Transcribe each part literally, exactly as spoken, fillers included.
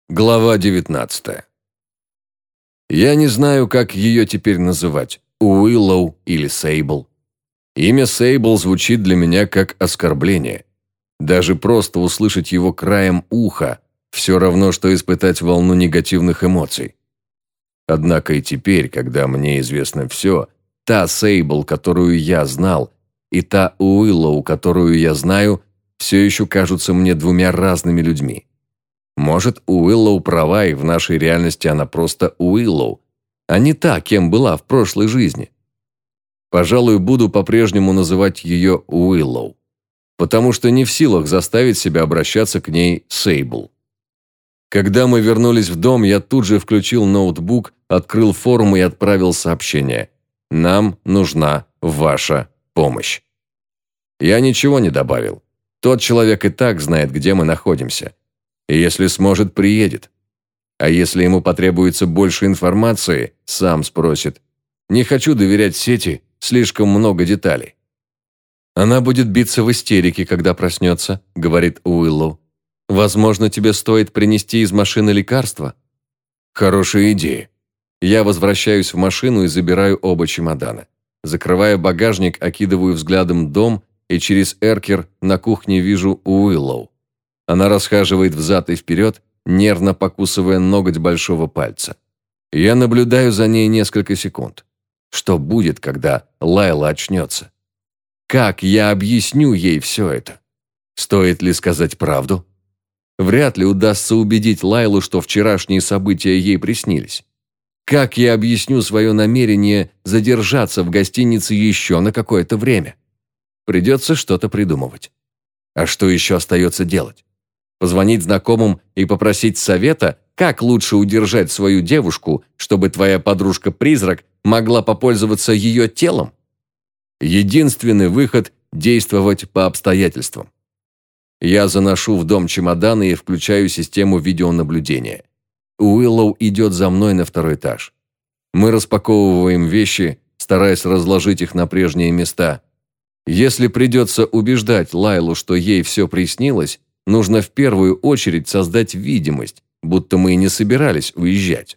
Глава девятнадцатая. Я не знаю, как ее теперь называть, Уиллоу или Сейбл. Имя Сейбл звучит для меня как оскорбление. Даже просто услышать его краем уха все равно, что испытать волну негативных эмоций. Однако и теперь, когда мне известно все, та Сейбл, которую я знал, и та Уиллоу, которую я знаю, все еще кажутся мне двумя разными людьми. Может, Уиллоу права, и в нашей реальности она просто Уиллоу, а не та, кем была в прошлой жизни. Пожалуй, буду по-прежнему называть ее Уиллоу, потому что не в силах заставить себя обращаться к ней Сейбл. Когда мы вернулись в дом, я тут же включил ноутбук, открыл форум и отправил сообщение: «Нам нужна ваша помощь». Я ничего не добавил. Тот человек и так знает, где мы находимся. И если сможет, приедет. А если ему потребуется больше информации, сам спросит. Не хочу доверять сети, слишком много деталей. «Она будет биться в истерике, когда проснется», — говорит Уиллоу. «Возможно, тебе стоит принести из машины лекарства?» Хорошая идея. Я возвращаюсь в машину и забираю оба чемодана. Закрывая багажник, окидываю взглядом дом, и через эркер на кухне вижу Уиллоу. Она расхаживает взад и вперед, нервно покусывая ноготь большого пальца. Я наблюдаю за ней несколько секунд. Что будет, когда Лайла очнется? Как я объясню ей все это? Стоит ли сказать правду? Вряд ли удастся убедить Лайлу, что вчерашние события ей приснились. Как я объясню свое намерение задержаться в гостинице еще на какое-то время? Придется что-то придумывать. А что еще остается делать? Позвонить знакомым и попросить совета, как лучше удержать свою девушку, чтобы твоя подружка-призрак могла попользоваться ее телом? Единственный выход – действовать по обстоятельствам. Я заношу в дом чемоданы и включаю систему видеонаблюдения. Уиллоу идет за мной на второй этаж. Мы распаковываем вещи, стараясь разложить их на прежние места. Если придется убеждать Лайлу, что ей все приснилось, нужно в первую очередь создать видимость, будто мы и не собирались уезжать.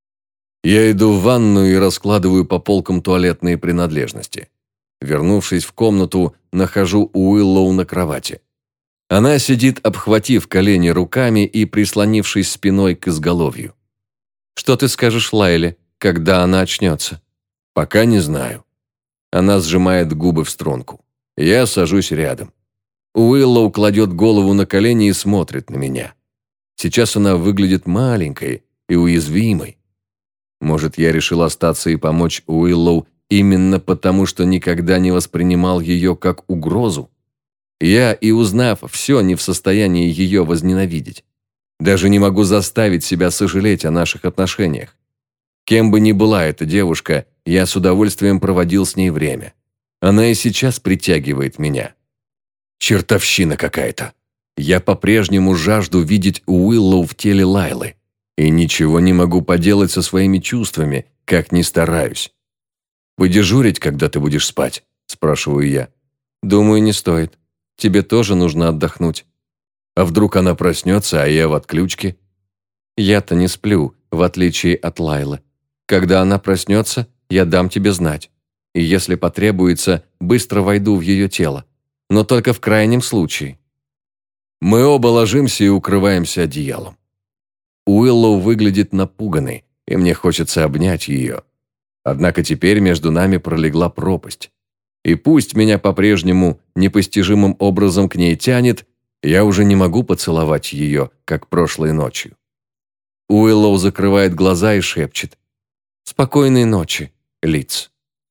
Я иду в ванную и раскладываю по полкам туалетные принадлежности. Вернувшись в комнату, нахожу Уиллоу на кровати. Она сидит, обхватив колени руками и прислонившись спиной к изголовью. «Что ты скажешь Лайле, когда она очнется?» «Пока не знаю». Она сжимает губы в струнку. Я сажусь рядом. Уиллоу кладет голову на колени и смотрит на меня. Сейчас она выглядит маленькой и уязвимой. Может, я решил остаться и помочь Уиллоу именно потому, что никогда не воспринимал ее как угрозу? Я, и узнав все, не в состоянии ее возненавидеть. Даже не могу заставить себя сожалеть о наших отношениях. Кем бы ни была эта девушка, я с удовольствием проводил с ней время. Она и сейчас притягивает меня. Чертовщина какая-то. Я по-прежнему жажду видеть Уиллоу в теле Лайлы. И ничего не могу поделать со своими чувствами, как ни стараюсь. «Подежурить, когда ты будешь спать?» – спрашиваю я. «Думаю, не стоит. Тебе тоже нужно отдохнуть. А вдруг она проснется, а я в отключке?» «Я-то не сплю, в отличие от Лайлы. Когда она проснется, я дам тебе знать. И если потребуется, быстро войду в ее тело. Но только в крайнем случае». Мы оба ложимся и укрываемся одеялом. Уиллоу выглядит напуганной, и мне хочется обнять ее. Однако теперь между нами пролегла пропасть. И пусть меня по-прежнему непостижимым образом к ней тянет, я уже не могу поцеловать ее, как прошлой ночью. Уиллоу закрывает глаза и шепчет: «Спокойной ночи, Лиц».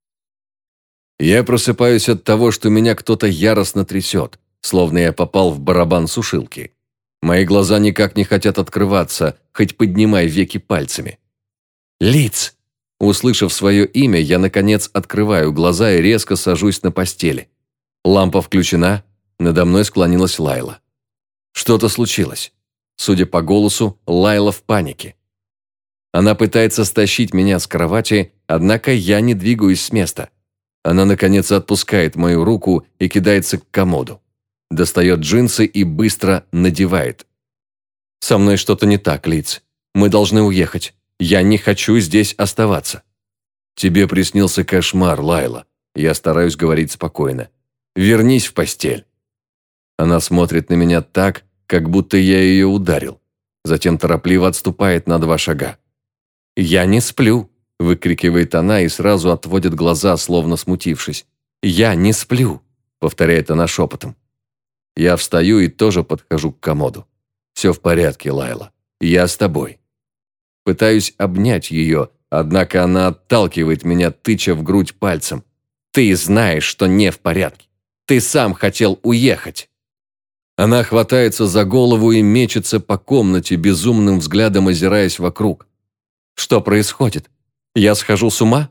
Я просыпаюсь от того, что меня кто-то яростно трясет, словно я попал в барабан сушилки. Мои глаза никак не хотят открываться, хоть поднимай веки пальцами. «Лиц!» Услышав свое имя, я, наконец, открываю глаза и резко сажусь на постели. Лампа включена, надо мной склонилась Лайла. Что-то случилось. Судя по голосу, Лайла в панике. Она пытается стащить меня с кровати, однако я не двигаюсь с места. Она, наконец, отпускает мою руку и кидается к комоду. Достает джинсы и быстро надевает. «Со мной что-то не так, Лиц. Мы должны уехать. Я не хочу здесь оставаться». «Тебе приснился кошмар, Лайла». Я стараюсь говорить спокойно. «Вернись в постель». Она смотрит на меня так, как будто я ее ударил. Затем торопливо отступает на два шага. «Я не сплю», – выкрикивает она и сразу отводит глаза, словно смутившись. «Я не сплю», – повторяет она шепотом. Я встаю и тоже подхожу к комоду. «Все в порядке, Лайла. Я с тобой». Пытаюсь обнять ее, однако она отталкивает меня, тыча в грудь пальцем. «Ты знаешь, что не в порядке. Ты сам хотел уехать». Она хватается за голову и мечется по комнате, безумным взглядом озираясь вокруг. «Что происходит? Я схожу с ума?»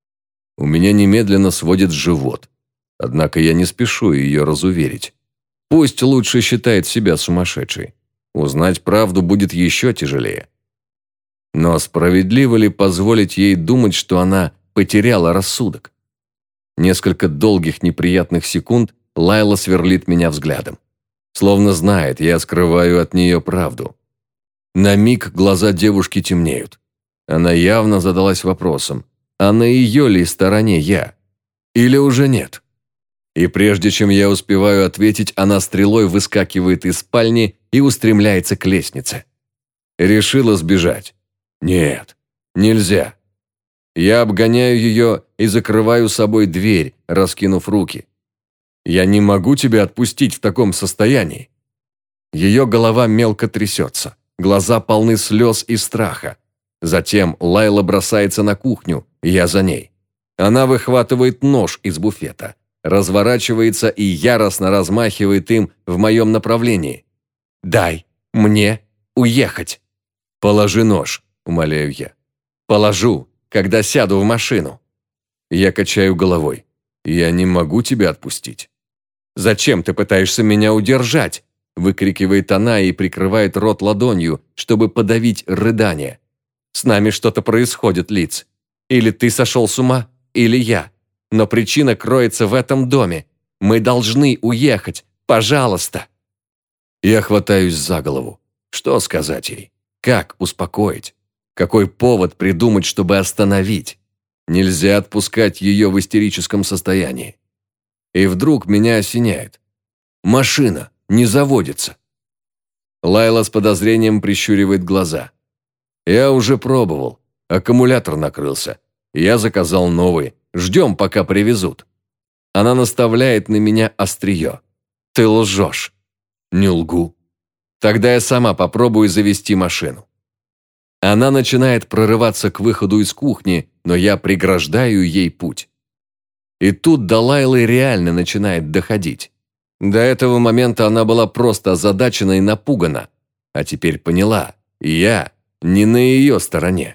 У меня немедленно сводит живот. Однако я не спешу ее разуверить. Пусть лучше считает себя сумасшедшей. Узнать правду будет еще тяжелее. Но справедливо ли позволить ей думать, что она потеряла рассудок? Несколько долгих неприятных секунд Лайла сверлит меня взглядом. Словно знает, я скрываю от нее правду. На миг глаза девушки темнеют. Она явно задалась вопросом, а на ее ли стороне я? Или уже нет? И прежде чем я успеваю ответить, она стрелой выскакивает из спальни и устремляется к лестнице. Решила сбежать. Нет, нельзя. Я обгоняю ее и закрываю собой дверь, раскинув руки. Я не могу тебя отпустить в таком состоянии. Ее голова мелко трясется, глаза полны слез и страха. Затем Лайла бросается на кухню, я за ней. Она выхватывает нож из буфета, разворачивается и яростно размахивает им в моем направлении. «Дай мне уехать!» «Положи нож», – умоляю я. «Положу, когда сяду в машину». Я качаю головой. «Я не могу тебя отпустить». «Зачем ты пытаешься меня удержать?» – выкрикивает она и прикрывает рот ладонью, чтобы подавить рыдание. «С нами что-то происходит, Лиц. Или ты сошел с ума, или я. Но причина кроется в этом доме. Мы должны уехать. Пожалуйста!» Я хватаюсь за голову. Что сказать ей? Как успокоить? Какой повод придумать, чтобы остановить? Нельзя отпускать ее в истерическом состоянии. И вдруг меня осеняет. Машина не заводится. Лайла с подозрением прищуривает глаза. Я уже пробовал. Аккумулятор накрылся. Я заказал новый. Ждем, пока привезут. Она наставляет на меня острие. Ты лжешь. Не лгу. Тогда я сама попробую завести машину. Она начинает прорываться к выходу из кухни, но я преграждаю ей путь. И тут до Лайлы реально начинает доходить. До этого момента она была просто озадачена и напугана, а теперь поняла, я не на ее стороне.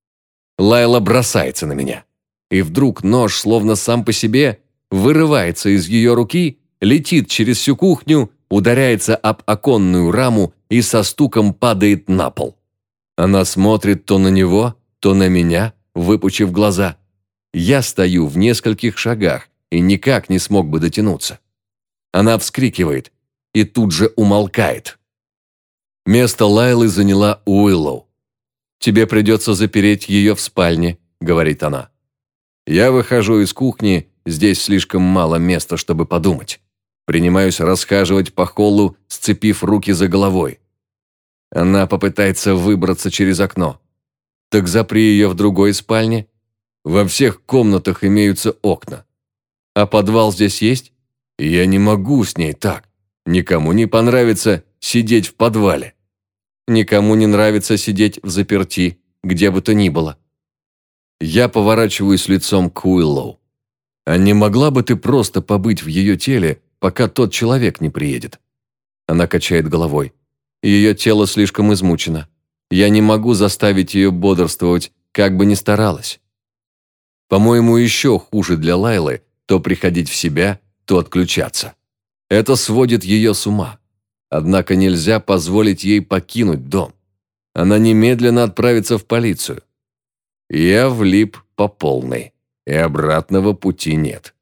Лайла бросается на меня, и вдруг нож, словно сам по себе, вырывается из ее руки, летит через всю кухню, ударяется об оконную раму и со стуком падает на пол. Она смотрит то на него, то на меня, выпучив глаза. Я стою в нескольких шагах и никак не смог бы дотянуться. Она вскрикивает и тут же умолкает. Место Лайлы заняла Уиллоу. «Тебе придется запереть ее в спальне», — говорит она. Я выхожу из кухни, здесь слишком мало места, чтобы подумать. Принимаюсь расхаживать по холлу, сцепив руки за головой. Она попытается выбраться через окно. Так запри ее в другой спальне. Во всех комнатах имеются окна. А подвал здесь есть? Я не могу с ней так. Никому не понравится сидеть в подвале. Никому не нравится сидеть в заперти, где бы то ни было. Я поворачиваюсь лицом к Уиллоу. А не могла бы ты просто побыть в ее теле, пока тот человек не приедет? Она качает головой. Ее тело слишком измучено. Я не могу заставить ее бодрствовать, как бы ни старалась. По-моему, еще хуже для Лайлы то приходить в себя, то отключаться. Это сводит ее с ума. Однако нельзя позволить ей покинуть дом. Она немедленно отправится в полицию. Я влип по полной, и обратного пути нет.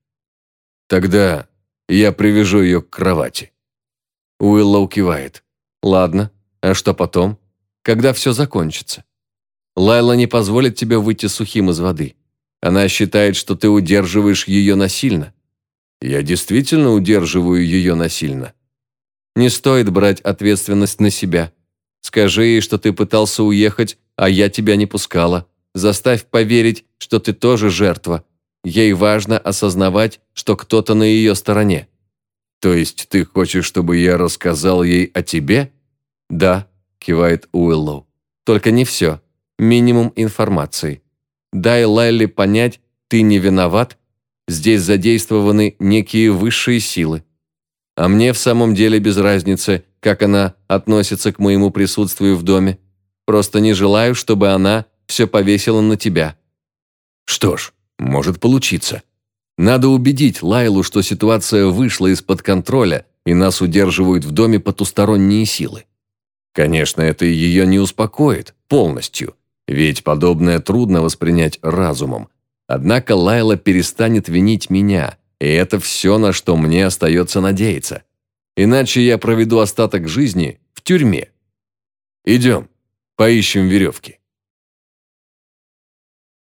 Тогда я привяжу ее к кровати. Уиллоу кивает. Ладно, А что потом? Когда все закончится? Лайла не позволит тебе выйти сухим из воды. Она считает, что ты удерживаешь ее насильно. Я действительно удерживаю ее насильно. Не стоит брать ответственность на себя. Скажи ей, что ты пытался уехать, а я тебя не пускала. Заставь поверить, что ты тоже жертва. Ей важно осознавать, что кто-то на ее стороне. То есть ты хочешь, чтобы я рассказал ей о тебе? Да, кивает Уиллоу. Только не все. Минимум информации. Дай Лайле понять, ты не виноват. Здесь задействованы некие высшие силы. А мне в самом деле без разницы, как она относится к моему присутствию в доме. Просто не желаю, чтобы она все повесила на тебя. Что ж, может получиться. Надо убедить Лайлу, что ситуация вышла из-под контроля, и нас удерживают в доме потусторонние силы. Конечно, это ее не успокоит полностью, ведь подобное трудно воспринять разумом. Однако Лайла перестанет винить меня, и это все, на что мне остается надеяться. Иначе я проведу остаток жизни в тюрьме. Идем, поищем веревки.